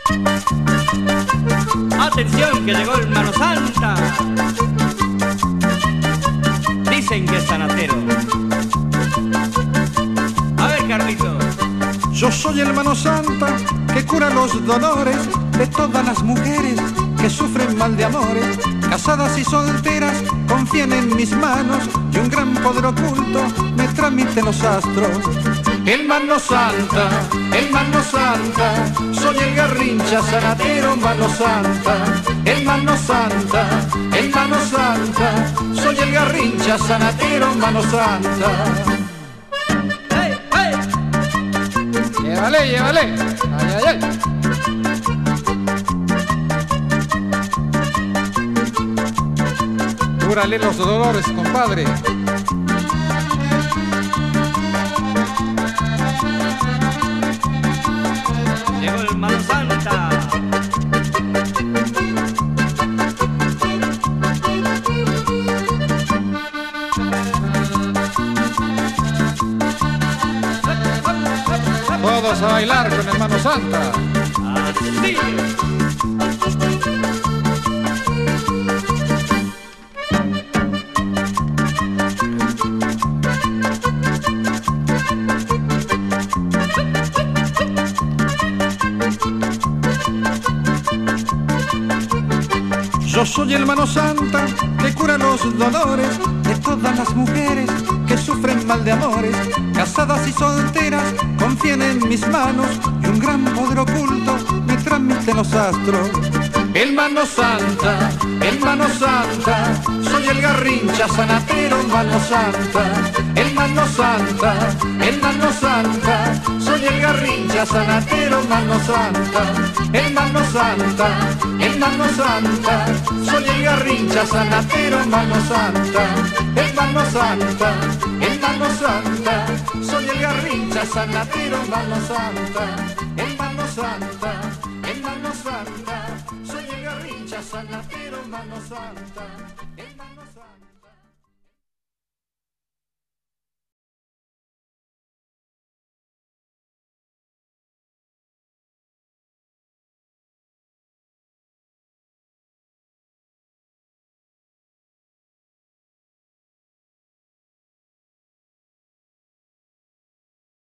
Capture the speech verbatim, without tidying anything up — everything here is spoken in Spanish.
Atención que llegó el Mano Santa. Dicen que es sanatero. A ver, Carlito. Yo soy el Mano Santa que cura los dolores de todas las mujeres que sufren mal de amores. Casadas y solteras confían en mis manos y un gran poder oculto me transmite los astros. El Mano Santa, el Mano Santa, soy el Garrincha sanatero Mano Santa. El Mano Santa, el Mano Santa, soy el Garrincha sanatero Mano Santa. ¡Hey, hey! Llévale, llévale. Ay, ay, ay. Cúrale los dolores, compadre. Llegó el Mano Santa. Todos a bailar con el Mano Santa. Así. Yo soy el Mano Santa que cura los dolores de todas las mujeres que sufren mal de amores. Casadas y solteras confían en mis manos y un gran poder oculto me transmiten los astros. El Mano Santa, el Mano Santa, soy el Garrincha sanatero Mano Santa. El Mano Santa, el Mano Santa, soy el Garrincha sanatero Mano Santa. El Mano Santa, el Mano Santa, soy el Garrincha sanatero Mano Santa. El Mano Santa, el Mano Santa, soy el Garrincha sanatero Mano Santa. El Mano Santa, el Mano Santa, soy el Garrincha sanatero Mano Santa. El Mano Santa.